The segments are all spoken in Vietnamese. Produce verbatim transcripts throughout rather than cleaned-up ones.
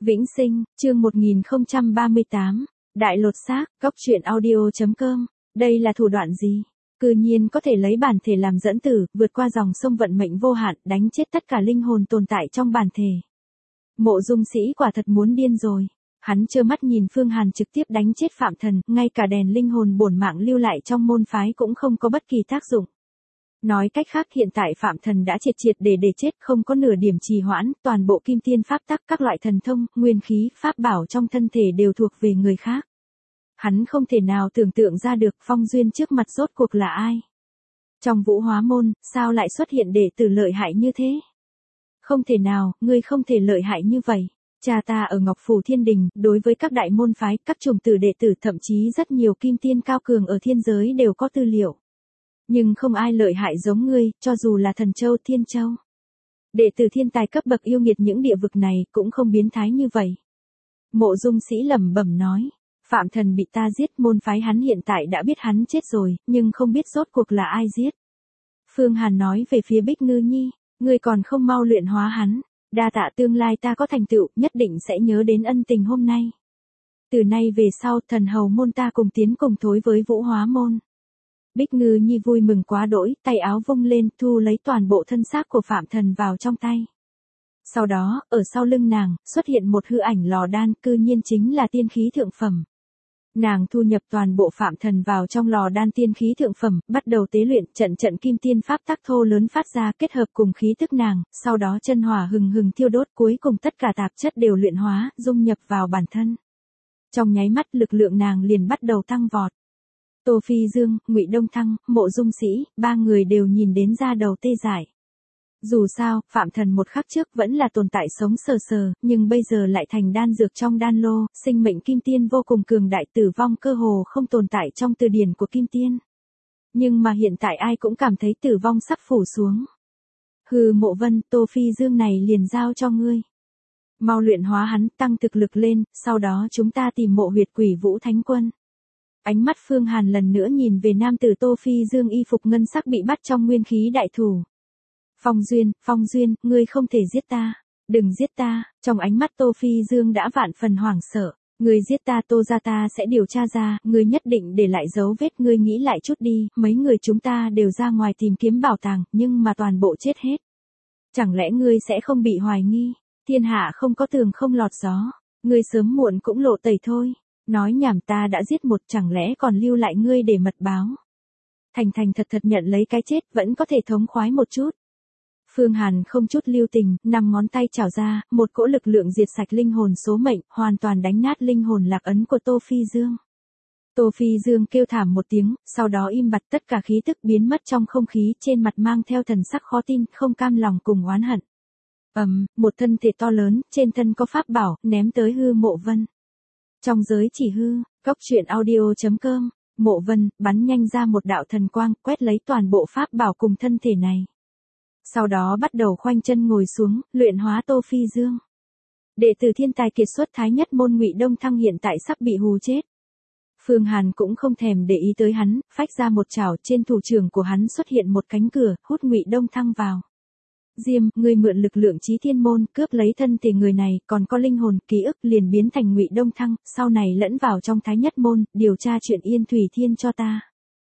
Vĩnh Sinh, chương một nghìn không trăm ba mươi tám, Đại lột xác, góc truyện audio.com, đây là thủ đoạn gì? Cư nhiên có thể lấy bản thể làm dẫn tử, vượt qua dòng sông vận mệnh vô hạn, đánh chết tất cả linh hồn tồn tại trong bản thể. Mộ Dung Sĩ quả thật muốn điên rồi. Hắn trơ mắt nhìn Phương Hàn trực tiếp đánh chết Phạm Thần, ngay cả đèn linh hồn bổn mạng lưu lại trong môn phái cũng không có bất kỳ tác dụng. Nói cách khác hiện tại Phạm Thần đã triệt triệt để để chết, không có nửa điểm trì hoãn, toàn bộ kim tiên pháp tắc, các loại thần thông, nguyên khí, pháp bảo trong thân thể đều thuộc về người khác. Hắn không thể nào tưởng tượng ra được Phong Duyên trước mặt rốt cuộc là ai. Trong Vũ Hóa môn, sao lại xuất hiện đệ tử lợi hại như thế? Không thể nào, ngươi không thể lợi hại như vậy. Cha ta ở Ngọc Phủ Thiên Đình, đối với các đại môn phái, các chủng tử đệ tử, thậm chí rất nhiều kim tiên cao cường ở thiên giới đều có tư liệu. Nhưng không ai lợi hại giống ngươi, cho dù là Thần Châu, Thiên Châu. Đệ tử thiên tài cấp bậc yêu nghiệt những địa vực này cũng không biến thái như vậy. Mộ Dung Sĩ lẩm bẩm nói, Phạm Thần bị ta giết, môn phái hắn hiện tại đã biết hắn chết rồi, nhưng không biết rốt cuộc là ai giết. Phương Hàn nói về phía Bích Ngư Nhi, ngươi còn không mau luyện hóa hắn, đa tạ tương lai ta có thành tựu, nhất định sẽ nhớ đến ân tình hôm nay. Từ nay về sau, thần hầu môn ta cùng tiến cùng thối với Vũ Hóa môn. Bích Ngư Nhi vui mừng quá đỗi, tay áo vung lên, thu lấy toàn bộ thân xác của Phạm Thần vào trong tay. Sau đó, ở sau lưng nàng, xuất hiện một hư ảnh lò đan, cư nhiên chính là tiên khí thượng phẩm. Nàng thu nhập toàn bộ Phạm Thần vào trong lò đan tiên khí thượng phẩm, bắt đầu tế luyện, trận trận kim tiên pháp tắc thô lớn phát ra, kết hợp cùng khí tức nàng, sau đó chân hỏa hừng hừng thiêu đốt, cuối cùng tất cả tạp chất đều luyện hóa, dung nhập vào bản thân. Trong nháy mắt lực lượng nàng liền bắt đầu tăng vọt. Tô Phi Dương, Ngụy Đông Thăng, Mộ Dung Sĩ, ba người đều nhìn đến da đầu tê dại. Dù sao, Phạm Thần một khắc trước vẫn là tồn tại sống sờ sờ, nhưng bây giờ lại thành đan dược trong đan lô, sinh mệnh kim tiên vô cùng cường đại, tử vong cơ hồ không tồn tại trong từ điển của kim tiên. Nhưng mà hiện tại ai cũng cảm thấy tử vong sắp phủ xuống. Hừ, Mộ Vân, Tô Phi Dương này liền giao cho ngươi. Mau luyện hóa hắn, tăng thực lực lên, sau đó chúng ta tìm mộ huyệt quỷ Vũ Thánh Quân. Ánh mắt Phương Hàn lần nữa nhìn về nam tử Tô Phi Dương y phục ngân sắc bị bắt trong nguyên khí đại thủ. Phong Duyên, Phong Duyên, ngươi không thể giết ta, đừng giết ta, trong ánh mắt Tô Phi Dương đã vạn phần hoảng sợ, ngươi giết ta Tô gia ta sẽ điều tra ra, ngươi nhất định để lại dấu vết, ngươi nghĩ lại chút đi, mấy người chúng ta đều ra ngoài tìm kiếm bảo tàng, nhưng mà toàn bộ chết hết. Chẳng lẽ ngươi sẽ không bị hoài nghi, thiên hạ không có tường không lọt gió, ngươi sớm muộn cũng lộ tẩy thôi. Nói nhảm, ta đã giết một, chẳng lẽ còn lưu lại ngươi để mật báo. Thành thành thật thật nhận lấy cái chết, vẫn có thể thống khoái một chút. Phương Hàn không chút lưu tình, năm ngón tay chảo ra, một cỗ lực lượng diệt sạch linh hồn số mệnh, hoàn toàn đánh nát linh hồn lạc ấn của Tô Phi Dương. Tô Phi Dương kêu thảm một tiếng, sau đó im bặt, tất cả khí tức biến mất trong không khí, trên mặt mang theo thần sắc khó tin, không cam lòng cùng oán hận. Ầm, um, một thân thể to lớn, trên thân có pháp bảo, ném tới Hư Mộ Vân. Trong giới chỉ hư, góc truyện audio.com, Mộ Vân, bắn nhanh ra một đạo thần quang, quét lấy toàn bộ pháp bảo cùng thân thể này. Sau đó bắt đầu khoanh chân ngồi xuống, luyện hóa Tô Phi Dương. Đệ tử thiên tài kiệt xuất Thái Nhất môn Ngụy Đông Thăng hiện tại sắp bị hù chết. Phương Hàn cũng không thèm để ý tới hắn, phách ra một chảo, trên thủ trưởng của hắn xuất hiện một cánh cửa, hút Ngụy Đông Thăng vào. Diêm, ngươi mượn lực lượng Chí Thiên môn, cướp lấy thân thể người này, còn có linh hồn, ký ức liền biến thành Ngụy Đông Thăng, sau này lẫn vào trong Thái Nhất môn, điều tra chuyện Yên Thủy Thiên cho ta.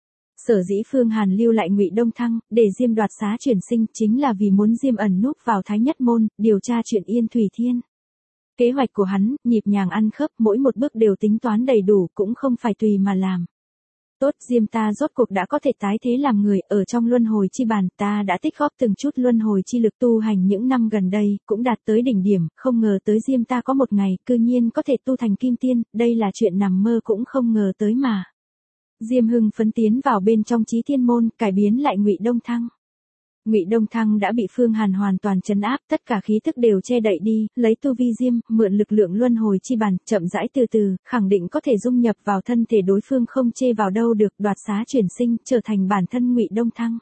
Sở dĩ Phương Hàn lưu lại Ngụy Đông Thăng, để Diêm đoạt xá chuyển sinh, chính là vì muốn Diêm ẩn núp vào Thái Nhất môn, điều tra chuyện Yên Thủy Thiên. Kế hoạch của hắn, nhịp nhàng ăn khớp, mỗi một bước đều tính toán đầy đủ, cũng không phải tùy mà làm. Tốt, Diêm ta rốt cuộc đã có thể tái thế làm người, ở trong luân hồi chi bàn, ta đã tích góp từng chút luân hồi chi lực tu hành những năm gần đây, cũng đạt tới đỉnh điểm, không ngờ tới Diêm ta có một ngày, cư nhiên có thể tu thành kim tiên, đây là chuyện nằm mơ cũng không ngờ tới mà. Diêm hưng phấn tiến vào bên trong Chí Thiên môn, cải biến lại Ngụy Đông Thăng. Ngụy Đông Thăng đã bị Phương Hàn hoàn toàn trấn áp, tất cả khí tức đều che đậy đi, lấy tu vi Diêm, mượn lực lượng luân hồi chi bàn, chậm rãi từ từ, khẳng định có thể dung nhập vào thân thể đối phương, không chê vào đâu được, đoạt xá chuyển sinh, trở thành bản thân Ngụy Đông Thăng.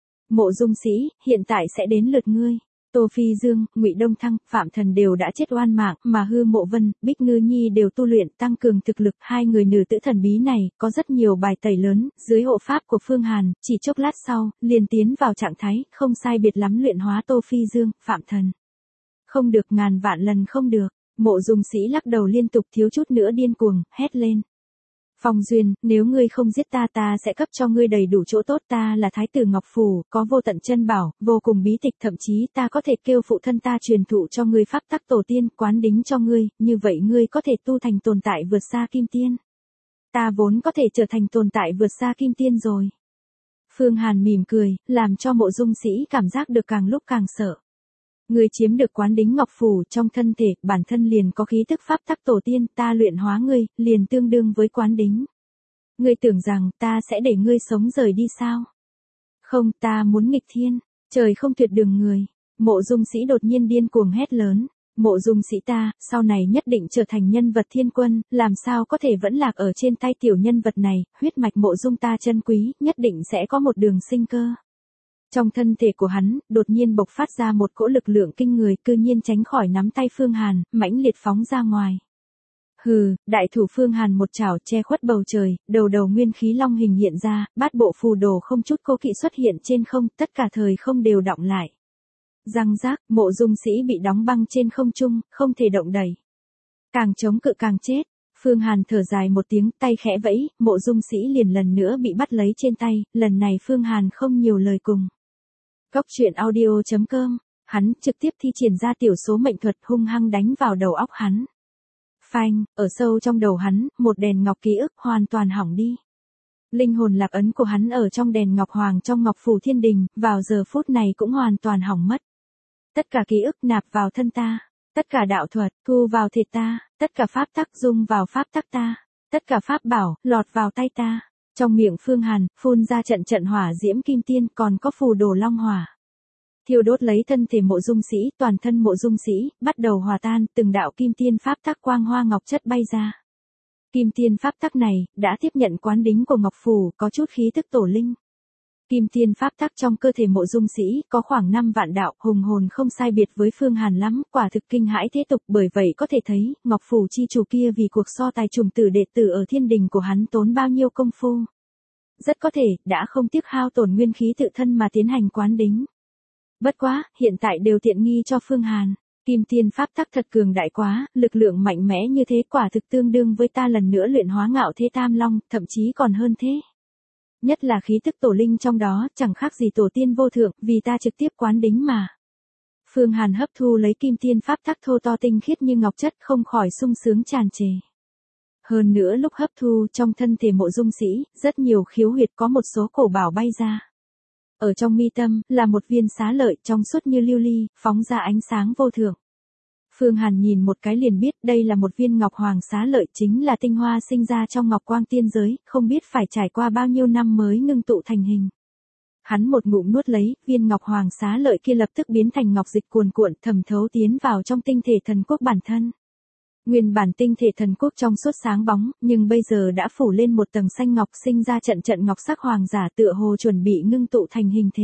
Mộ Dung Sĩ, hiện tại sẽ đến lượt ngươi. Tô Phi Dương, Ngụy Đông Thăng, Phạm Thần đều đã chết oan mạng, mà Hư Mộ Vân, Bích Ngư Nhi đều tu luyện, tăng cường thực lực, hai người nữ tử thần bí này, có rất nhiều bài tẩy lớn, dưới hộ pháp của Phương Hàn, chỉ chốc lát sau, liền tiến vào trạng thái, không sai biệt lắm luyện hóa Tô Phi Dương, Phạm Thần. Không được, ngàn vạn lần không được. Mộ Dung Sĩ lắc đầu liên tục thiếu chút nữa điên cuồng, hét lên. Phong Duyên, nếu ngươi không giết ta ta sẽ cấp cho ngươi đầy đủ chỗ tốt, ta là thái tử Ngọc Phủ, có vô tận chân bảo, vô cùng bí tịch, thậm chí ta có thể kêu phụ thân ta truyền thụ cho ngươi pháp tắc tổ tiên, quán đính cho ngươi, như vậy ngươi có thể tu thành tồn tại vượt xa kim tiên. Ta vốn có thể trở thành tồn tại vượt xa kim tiên rồi. Phương Hàn mỉm cười, làm cho Mộ Dung Sĩ cảm giác được càng lúc càng sợ. Ngươi chiếm được quán đính Ngọc Phủ trong thân thể, bản thân liền có khí tức pháp tắc tổ tiên, ta luyện hóa ngươi, liền tương đương với quán đính. Ngươi tưởng rằng ta sẽ để ngươi sống rời đi sao? Không, ta muốn nghịch thiên, trời không tuyệt đường người. Mộ Dung Sĩ đột nhiên điên cuồng hét lớn. Mộ Dung Sĩ ta, sau này nhất định trở thành nhân vật thiên quân, làm sao có thể vẫn lạc ở trên tay tiểu nhân vật này, huyết mạch Mộ Dung ta chân quý, nhất định sẽ có một đường sinh cơ. Trong thân thể của hắn, đột nhiên bộc phát ra một cỗ lực lượng kinh người, cư nhiên tránh khỏi nắm tay Phương Hàn, mãnh liệt phóng ra ngoài. Hừ, đại thủ Phương Hàn một chảo che khuất bầu trời, đầu đầu nguyên khí long hình hiện ra, bát bộ phù đồ không chút cố kỵ xuất hiện trên không, tất cả thời không đều đọng lại. Răng rác, Mộ Dung Sĩ bị đóng băng trên không trung, không thể động đậy. Càng chống cự càng chết. Phương Hàn thở dài một tiếng, tay khẽ vẫy, Mộ Dung Sĩ liền lần nữa bị bắt lấy trên tay, lần này Phương Hàn không nhiều lời cùng. Cốc truyện audio chấm com, hắn trực tiếp thi triển ra tiểu số mệnh thuật hung hăng đánh vào đầu óc hắn. Phanh, ở sâu trong đầu hắn, một đèn ngọc ký ức hoàn toàn hỏng đi. Linh hồn lạc ấn của hắn ở trong đèn ngọc hoàng trong Ngọc Phủ Thiên Đình, vào giờ phút này cũng hoàn toàn hỏng mất. Tất cả ký ức nạp vào thân ta, tất cả đạo thuật thu vào thịt ta, tất cả pháp tắc dung vào pháp tắc ta, tất cả pháp bảo lọt vào tay ta. Trong miệng Phương Hàn, phun ra trận trận hỏa diễm kim tiên, còn có phù đồ long hỏa. Thiêu đốt lấy thân thể Mộ Dung Sĩ, toàn thân Mộ Dung Sĩ, bắt đầu hòa tan, từng đạo kim tiên pháp tắc quang hoa ngọc chất bay ra. Kim tiên pháp tắc này, đã tiếp nhận quán đính của Ngọc Phủ, có chút khí tức tổ linh. Kim tiên pháp tắc trong cơ thể Mộ Dung Sĩ, có khoảng năm vạn đạo, hùng hồn không sai biệt với Phương Hàn lắm, quả thực kinh hãi thế tục, bởi vậy có thể thấy, Ngọc Phủ chi chủ kia vì cuộc so tài trùng tử đệ tử ở thiên đình của hắn tốn bao nhiêu công phu. Rất có thể, đã không tiếc hao tổn nguyên khí tự thân mà tiến hành quán đính. Bất quá, hiện tại đều tiện nghi cho Phương Hàn. Kim tiên pháp tắc thật cường đại quá, lực lượng mạnh mẽ như thế quả thực tương đương với ta lần nữa luyện hóa ngạo thế tam long, thậm chí còn hơn thế. Nhất là khí tức tổ linh trong đó, chẳng khác gì tổ tiên vô thượng, vì ta trực tiếp quán đính mà. Phương Hàn hấp thu lấy kim tiên pháp tắc thô to tinh khiết như ngọc chất, không khỏi sung sướng tràn trề. Hơn nữa lúc hấp thu trong thân thể Mộ Dung Sĩ, rất nhiều khiếu huyệt có một số cổ bảo bay ra. Ở trong mi tâm, là một viên xá lợi trong suốt như lưu ly, phóng ra ánh sáng vô thượng. Phương Hàn nhìn một cái liền biết đây là một viên ngọc hoàng xá lợi, chính là tinh hoa sinh ra trong ngọc quang tiên giới, không biết phải trải qua bao nhiêu năm mới ngưng tụ thành hình. Hắn một ngụm nuốt lấy, viên ngọc hoàng xá lợi kia lập tức biến thành ngọc dịch cuồn cuộn, thẩm thấu tiến vào trong tinh thể thần quốc bản thân. Nguyên bản tinh thể thần quốc trong suốt sáng bóng, nhưng bây giờ đã phủ lên một tầng xanh ngọc, sinh ra trận trận ngọc sắc hoàng giả, tựa hồ chuẩn bị ngưng tụ thành hình thể.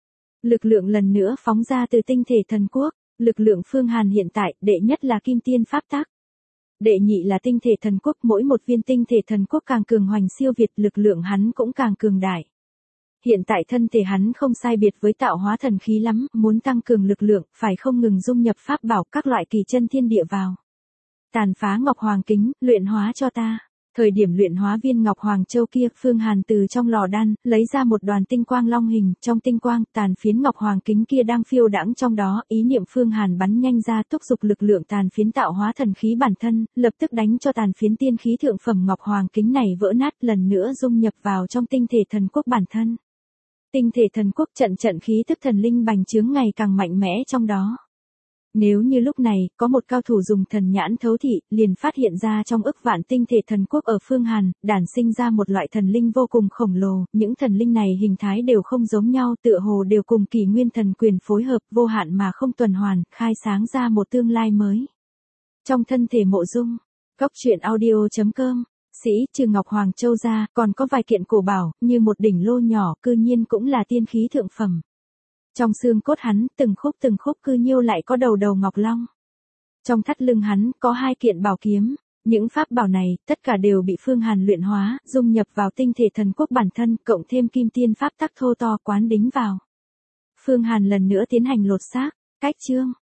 Lực lượng lần nữa phóng ra từ tinh thể thần quốc, lực lượng Phương Hàn hiện tại, đệ nhất là kim tiên pháp tắc. Đệ nhị là tinh thể thần quốc, mỗi một viên tinh thể thần quốc càng cường hoành siêu việt, lực lượng hắn cũng càng cường đại. Hiện tại thân thể hắn không sai biệt với tạo hóa thần khí lắm, muốn tăng cường lực lượng, phải không ngừng dung nhập pháp bảo các loại kỳ chân thiên địa vào. Tàn phá Ngọc Hoàng kính, luyện hóa cho ta. Thời điểm luyện hóa viên Ngọc Hoàng Châu kia, Phương Hàn từ trong lò đan, lấy ra một đoàn tinh quang long hình, trong tinh quang, tàn phiến Ngọc Hoàng kính kia đang phiêu đãng trong đó, ý niệm Phương Hàn bắn nhanh ra, thúc giục lực lượng tàn phiến tạo hóa thần khí bản thân, lập tức đánh cho tàn phiến tiên khí thượng phẩm Ngọc Hoàng kính này vỡ nát, lần nữa dung nhập vào trong tinh thể thần quốc bản thân. Tinh thể thần quốc trận trận khí tức thần linh bành trướng ngày càng mạnh mẽ trong đó. Nếu như lúc này, có một cao thủ dùng thần nhãn thấu thị, liền phát hiện ra trong ức vạn tinh thể thần quốc ở Phương Hàn, đản sinh ra một loại thần linh vô cùng khổng lồ, những thần linh này hình thái đều không giống nhau, tựa hồ đều cùng Kỷ Nguyên Thần Quyền phối hợp, vô hạn mà không tuần hoàn, khai sáng ra một tương lai mới. Trong thân thể Mộ Dung, Cốc truyện audio chấm com, sĩ trừ Ngọc Hoàng Châu ra, còn có vài kiện cổ bảo, như một đỉnh lô nhỏ, cư nhiên cũng là tiên khí thượng phẩm. Trong xương cốt hắn, từng khúc từng khúc cư nhiêu lại có đầu đầu ngọc long. Trong thắt lưng hắn, có hai kiện bảo kiếm. Những pháp bảo này, tất cả đều bị Phương Hàn luyện hóa, dung nhập vào tinh thể thần quốc bản thân, cộng thêm kim tiên pháp tắc thô to quán đính vào. Phương Hàn lần nữa tiến hành lột xác, cách chương.